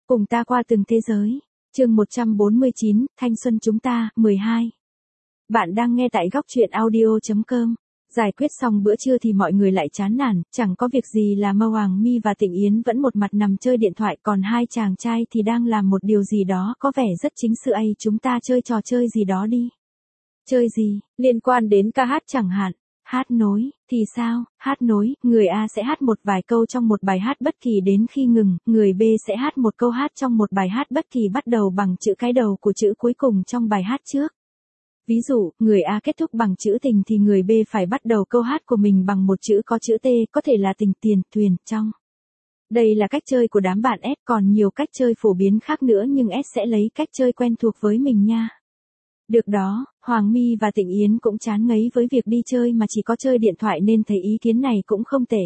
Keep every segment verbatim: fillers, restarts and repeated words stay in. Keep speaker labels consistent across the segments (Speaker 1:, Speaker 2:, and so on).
Speaker 1: Cùng ta qua từng thế giới. Chương một trăm bốn mươi chín, Thanh xuân chúng ta, mười hai. Bạn đang nghe tại góc truyện audio chấm com. Giải quyết xong bữa trưa thì mọi người lại chán nản, chẳng có việc gì là Mơ Hoàng My và Tịnh Yến vẫn một mặt nằm chơi điện thoại, còn hai chàng trai thì đang làm một điều gì đó có vẻ rất chính sự. Ấy, chúng ta chơi trò chơi gì đó đi. Chơi gì? Liên quan đến ca hát chẳng hạn. Hát nối, thì sao? Hát nối, người A sẽ hát một vài câu trong một bài hát bất kỳ đến khi ngừng, người B sẽ hát một câu hát trong một bài hát bất kỳ bắt đầu bằng chữ cái đầu của chữ cuối cùng trong bài hát trước. Ví dụ, người A kết thúc bằng chữ tình thì người B phải bắt đầu câu hát của mình bằng một chữ có chữ T, có thể là tình, tiền, thuyền, trong. Đây là cách chơi của đám bạn S, còn nhiều cách chơi phổ biến khác nữa nhưng S sẽ lấy cách chơi quen thuộc với mình nha. Được đó, Hoàng My và Tịnh Yến cũng chán ngấy với việc đi chơi mà chỉ có chơi điện thoại nên thấy ý kiến này cũng không tệ.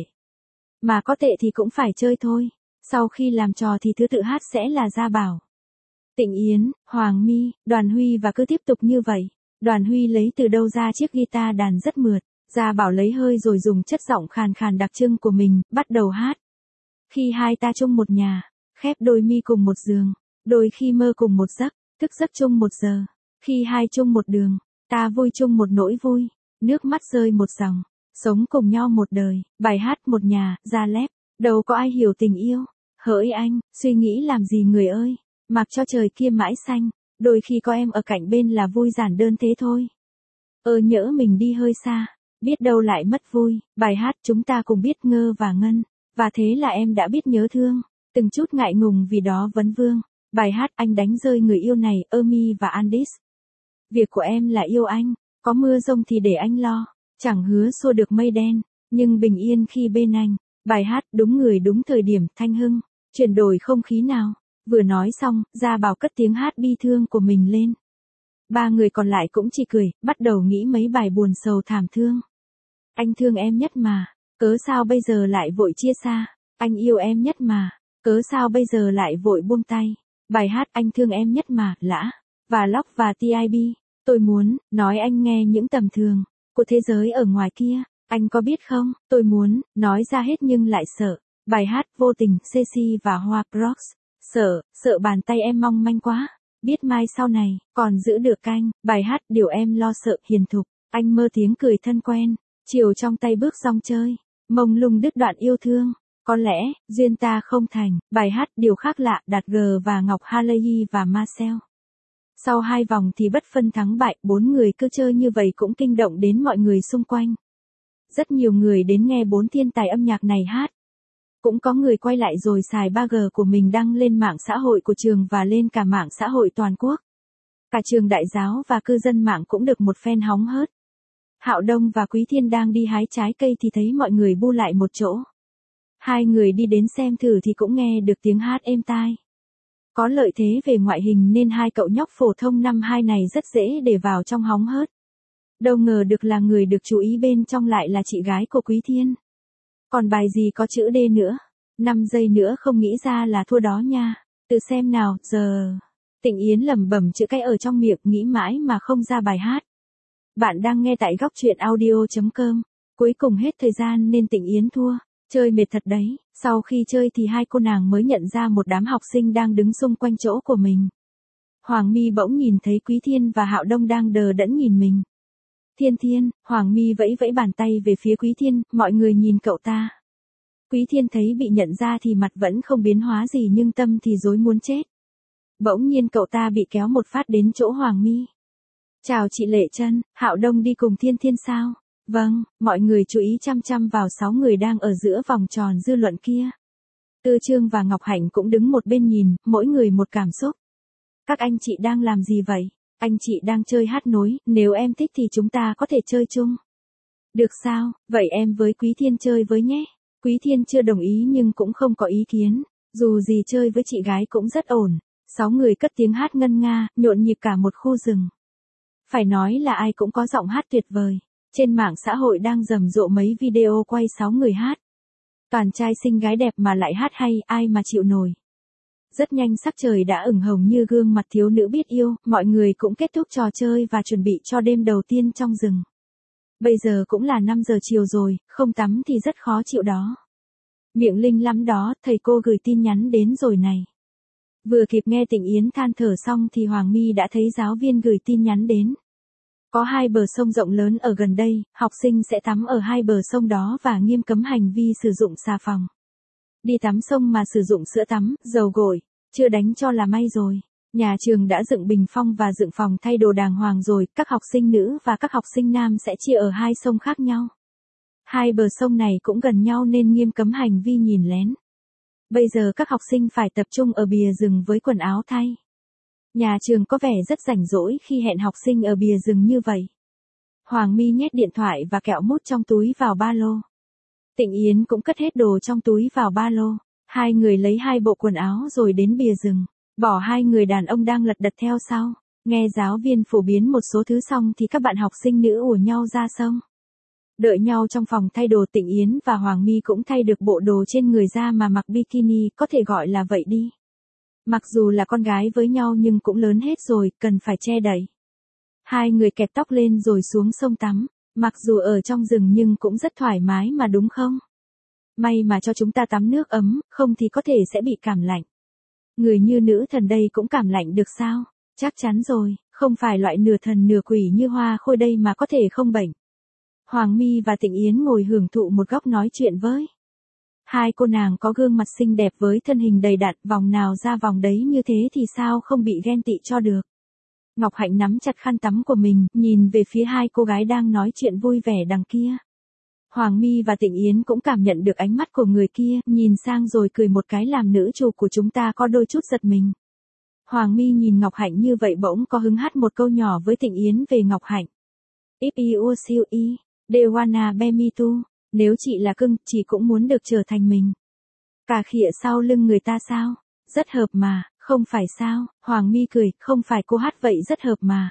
Speaker 1: Mà có tệ thì cũng phải chơi thôi. Sau khi làm trò thì thứ tự hát sẽ là Gia Bảo, Tịnh Yến, Hoàng My, Đoàn Huy và cứ tiếp tục như vậy. Đoàn Huy lấy từ đâu ra chiếc guitar đàn rất mượt. Gia Bảo lấy hơi rồi dùng chất giọng khàn khàn đặc trưng của mình, bắt đầu hát. Khi hai ta chung một nhà, khép đôi mi cùng một giường, đôi khi mơ cùng một giấc, thức giấc chung một giờ. Khi hai chung một đường, ta vui chung một nỗi vui, nước mắt rơi một dòng, sống cùng nhau một đời, bài hát một nhà, ra lép, đâu có ai hiểu tình yêu. Hỡi anh, suy nghĩ làm gì người ơi, mặc cho trời kia mãi xanh, đôi khi có em ở cạnh bên là vui giản đơn thế thôi. Ơ nhỡ mình đi hơi xa, biết đâu lại mất vui, bài hát chúng ta cùng biết ngơ và ngân, và thế là em đã biết nhớ thương, từng chút ngại ngùng vì đó vấn vương, bài hát anh đánh rơi người yêu này, Emi và Andis. Việc của em là yêu anh, có mưa rông thì để anh lo, chẳng hứa xua được mây đen, nhưng bình yên khi bên anh. Bài hát đúng người đúng thời điểm, Thanh Hưng, chuyển đổi không khí nào. Vừa nói xong, Gia Bảo cất tiếng hát bi thương của mình lên. Ba người còn lại cũng chỉ cười, bắt đầu nghĩ mấy bài buồn sầu thảm thương. Anh thương em nhất mà, cớ sao bây giờ lại vội chia xa, anh yêu em nhất mà, cớ sao bây giờ lại vội buông tay. Bài hát anh thương em nhất mà, Lã, và Lóc và tê i bê. Tôi muốn, nói anh nghe những tầm thường, của thế giới ở ngoài kia, anh có biết không, tôi muốn, nói ra hết nhưng lại sợ. Bài hát vô tình, Ceci và Hoa Prox. Sợ, sợ bàn tay em mong manh quá, biết mai sau này, còn giữ được canh. Bài hát điều em lo sợ, hiền thục, anh mơ tiếng cười thân quen, chiều trong tay bước rong chơi, mông lung đứt đoạn yêu thương. Có lẽ, duyên ta không thành. Bài hát điều khác lạ, Đạt G và Ngọc Haley và Marcel. Sau hai vòng thì bất phân thắng bại, bốn người cứ chơi như vậy cũng kinh động đến mọi người xung quanh. Rất nhiều người đến nghe bốn thiên tài âm nhạc này hát. Cũng có người quay lại rồi xài ba G của mình đăng lên mạng xã hội của trường và lên cả mạng xã hội toàn quốc. Cả trường đại giáo và cư dân mạng cũng được một phen hóng hớt. Hạo Đông và Quý Thiên đang đi hái trái cây thì thấy mọi người bu lại một chỗ. Hai người đi đến xem thử thì cũng nghe được tiếng hát êm tai. Có lợi thế về ngoại hình nên hai cậu nhóc phổ thông năm hai này rất dễ để vào trong hóng hớt. Đâu ngờ được là người được chú ý bên trong lại là chị gái của Quý Thiên. Còn bài gì có chữ D nữa, năm giây nữa không nghĩ ra là thua đó nha. Tự xem nào, giờ. Tịnh Yến lẩm bẩm chữ cái ở trong miệng nghĩ mãi mà không ra bài hát. Bạn đang nghe tại góc truyện audio chấm com. Cuối cùng hết thời gian nên Tịnh Yến thua. Chơi mệt thật đấy, sau khi chơi thì hai cô nàng mới nhận ra một đám học sinh đang đứng xung quanh chỗ của mình. Hoàng My bỗng nhìn thấy Quý Thiên và Hạo Đông đang đờ đẫn nhìn mình. Thiên Thiên, Hoàng My vẫy vẫy bàn tay về phía Quý Thiên, mọi người nhìn cậu ta. Quý Thiên thấy bị nhận ra thì mặt vẫn không biến hóa gì nhưng tâm thì rối muốn chết. Bỗng nhiên cậu ta bị kéo một phát đến chỗ Hoàng My. Chào chị Lệ Trân, Hạo Đông đi cùng Thiên Thiên sao? Vâng, mọi người chú ý chăm chăm vào sáu người đang ở giữa vòng tròn dư luận kia. Tư Trương và Ngọc Hạnh cũng đứng một bên nhìn, mỗi người một cảm xúc. Các anh chị đang làm gì vậy? Anh chị đang chơi hát nối, nếu em thích thì chúng ta có thể chơi chung. Được sao, vậy em với Quý Thiên chơi với nhé. Quý Thiên chưa đồng ý nhưng cũng không có ý kiến, dù gì chơi với chị gái cũng rất ổn. Sáu người cất tiếng hát ngân nga, nhộn nhịp cả một khu rừng. Phải nói là ai cũng có giọng hát tuyệt vời. Trên mạng xã hội đang rầm rộ mấy video quay sáu người hát. Toàn trai xinh gái đẹp mà lại hát hay, ai mà chịu nổi. Rất nhanh sắc trời đã ửng hồng như gương mặt thiếu nữ biết yêu, mọi người cũng kết thúc trò chơi và chuẩn bị cho đêm đầu tiên trong rừng. Bây giờ cũng là năm giờ chiều rồi, không tắm thì rất khó chịu đó. Miệng Linh lắm đó, thầy cô gửi tin nhắn đến rồi này. Vừa kịp nghe Tịnh Yến than thở xong thì Hoàng My đã thấy giáo viên gửi tin nhắn đến. Có hai bờ sông rộng lớn ở gần đây, học sinh sẽ tắm ở hai bờ sông đó và nghiêm cấm hành vi sử dụng xà phòng. Đi tắm sông mà sử dụng sữa tắm, dầu gội, chưa đánh cho là may rồi. Nhà trường đã dựng bình phong và dựng phòng thay đồ đàng hoàng rồi, các học sinh nữ và các học sinh nam sẽ chia ở hai sông khác nhau. Hai bờ sông này cũng gần nhau nên nghiêm cấm hành vi nhìn lén. Bây giờ các học sinh phải tập trung ở bìa rừng với quần áo thay. Nhà trường có vẻ rất rảnh rỗi khi hẹn học sinh ở bìa rừng như vậy. Hoàng My nhét điện thoại và kẹo mút trong túi vào ba lô. Tịnh Yến cũng cất hết đồ trong túi vào ba lô. Hai người lấy hai bộ quần áo rồi đến bìa rừng. Bỏ hai người đàn ông đang lật đật theo sau. Nghe giáo viên phổ biến một số thứ xong thì các bạn học sinh nữ ùa nhau ra sông. Đợi nhau trong phòng thay đồ, Tịnh Yến và Hoàng My cũng thay được bộ đồ trên người ra mà mặc bikini, có thể gọi là vậy đi. Mặc dù là con gái với nhau nhưng cũng lớn hết rồi, cần phải che đậy. Hai người kẹp tóc lên rồi xuống sông tắm. Mặc dù ở trong rừng nhưng cũng rất thoải mái mà đúng không? May mà cho chúng ta tắm nước ấm, không thì có thể sẽ bị cảm lạnh. Người như nữ thần đây cũng cảm lạnh được sao? Chắc chắn rồi, không phải loại nửa thần nửa quỷ như Hoa Khôi đây mà có thể không bệnh. Hoàng My và Tịnh Yến ngồi hưởng thụ một góc nói chuyện với. Hai cô nàng có gương mặt xinh đẹp với thân hình đầy đặn, vòng nào ra vòng đấy như thế thì sao không bị ghen tị cho được. Ngọc Hạnh nắm chặt khăn tắm của mình, nhìn về phía hai cô gái đang nói chuyện vui vẻ đằng kia. Hoàng My và Tịnh Yến cũng cảm nhận được ánh mắt của người kia, nhìn sang rồi cười một cái làm nữ chủ của chúng ta có đôi chút giật mình. Hoàng My nhìn Ngọc Hạnh như vậy bỗng có hứng hát một câu nhỏ với Tịnh Yến về Ngọc Hạnh. If you see you, they wanna be me too. Nếu chị là cưng, chị cũng muốn được trở thành mình. Cà khịa sau lưng người ta sao? Rất hợp mà, không phải sao? Hoàng My cười, không phải cô hát vậy rất hợp mà.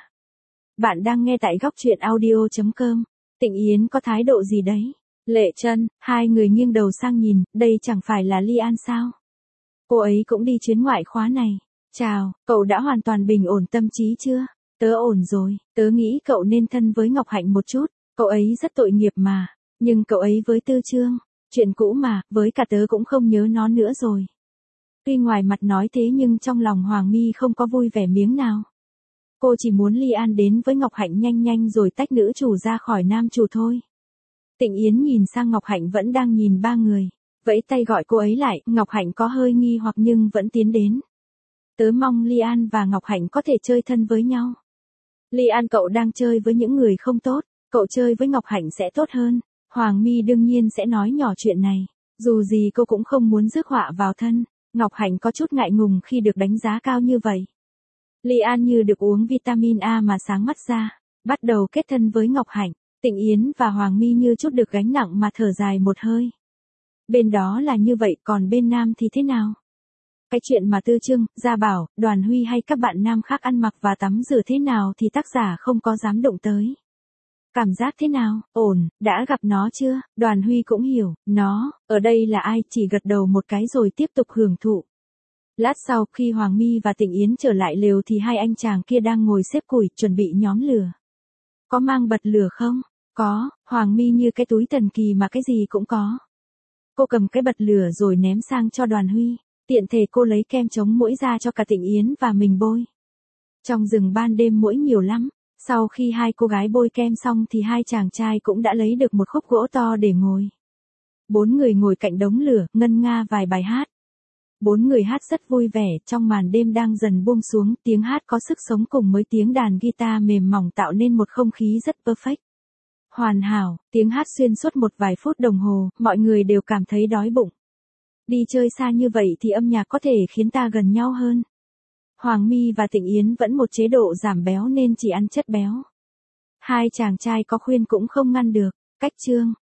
Speaker 1: Bạn đang nghe tại góc truyện audio chấm com. Tịnh Yến có thái độ gì đấy? Lệ Trân, hai người nghiêng đầu sang nhìn, đây chẳng phải là Ly An sao? Cô ấy cũng đi chuyến ngoại khóa này. Chào, cậu đã hoàn toàn bình ổn tâm trí chưa? Tớ ổn rồi, tớ nghĩ cậu nên thân với Ngọc Hạnh một chút, cậu ấy rất tội nghiệp mà. Nhưng cậu ấy với Tư Trương, chuyện cũ mà, với cả tớ cũng không nhớ nó nữa rồi. Tuy ngoài mặt nói thế nhưng trong lòng Hoàng My không có vui vẻ miếng nào. Cô chỉ muốn Ly An đến với Ngọc Hạnh nhanh nhanh rồi tách nữ chủ ra khỏi nam chủ thôi. Tịnh Yến nhìn sang Ngọc Hạnh vẫn đang nhìn ba người, vẫy tay gọi cô ấy lại, Ngọc Hạnh có hơi nghi hoặc nhưng vẫn tiến đến. Tớ mong Ly An và Ngọc Hạnh có thể chơi thân với nhau. Ly An cậu đang chơi với những người không tốt, cậu chơi với Ngọc Hạnh sẽ tốt hơn. Hoàng My đương nhiên sẽ nói nhỏ chuyện này, dù gì cô cũng không muốn rước họa vào thân. Ngọc Hạnh có chút ngại ngùng khi được đánh giá cao như vậy. Ly An như được uống vitamin A mà sáng mắt ra, bắt đầu kết thân với Ngọc Hạnh. Tịnh Yến và Hoàng My như chút được gánh nặng mà thở dài một hơi. Bên đó là như vậy, còn bên nam thì thế nào? Cái chuyện mà Tư Trương, Gia Bảo, Đoàn Huy hay các bạn nam khác ăn mặc và tắm rửa thế nào thì tác giả không có dám động tới. Cảm giác thế nào? Ổn, đã gặp nó chưa? Đoàn Huy cũng hiểu, nó, ở đây là ai, chỉ gật đầu một cái rồi tiếp tục hưởng thụ. Lát sau khi Hoàng My và Tịnh Yến trở lại lều thì hai anh chàng kia đang ngồi xếp củi chuẩn bị nhóm lửa. Có mang bật lửa không? Có, Hoàng My như cái túi thần kỳ mà cái gì cũng có. Cô cầm cái bật lửa rồi ném sang cho Đoàn Huy, tiện thể cô lấy kem chống muỗi ra cho cả Tịnh Yến và mình bôi. Trong rừng ban đêm muỗi nhiều lắm. Sau khi hai cô gái bôi kem xong thì hai chàng trai cũng đã lấy được một khúc gỗ to để ngồi. Bốn người ngồi cạnh đống lửa, ngân nga vài bài hát. Bốn người hát rất vui vẻ, trong màn đêm đang dần buông xuống, tiếng hát có sức sống cùng với tiếng đàn guitar mềm mỏng tạo nên một không khí rất perfect. Hoàn hảo, tiếng hát xuyên suốt một vài phút đồng hồ, mọi người đều cảm thấy đói bụng. Đi chơi xa như vậy thì âm nhạc có thể khiến ta gần nhau hơn. Hoàng My và Tịnh Yến vẫn một chế độ giảm béo nên chỉ ăn chất béo. Hai chàng trai có khuyên cũng không ngăn được. Cách chương,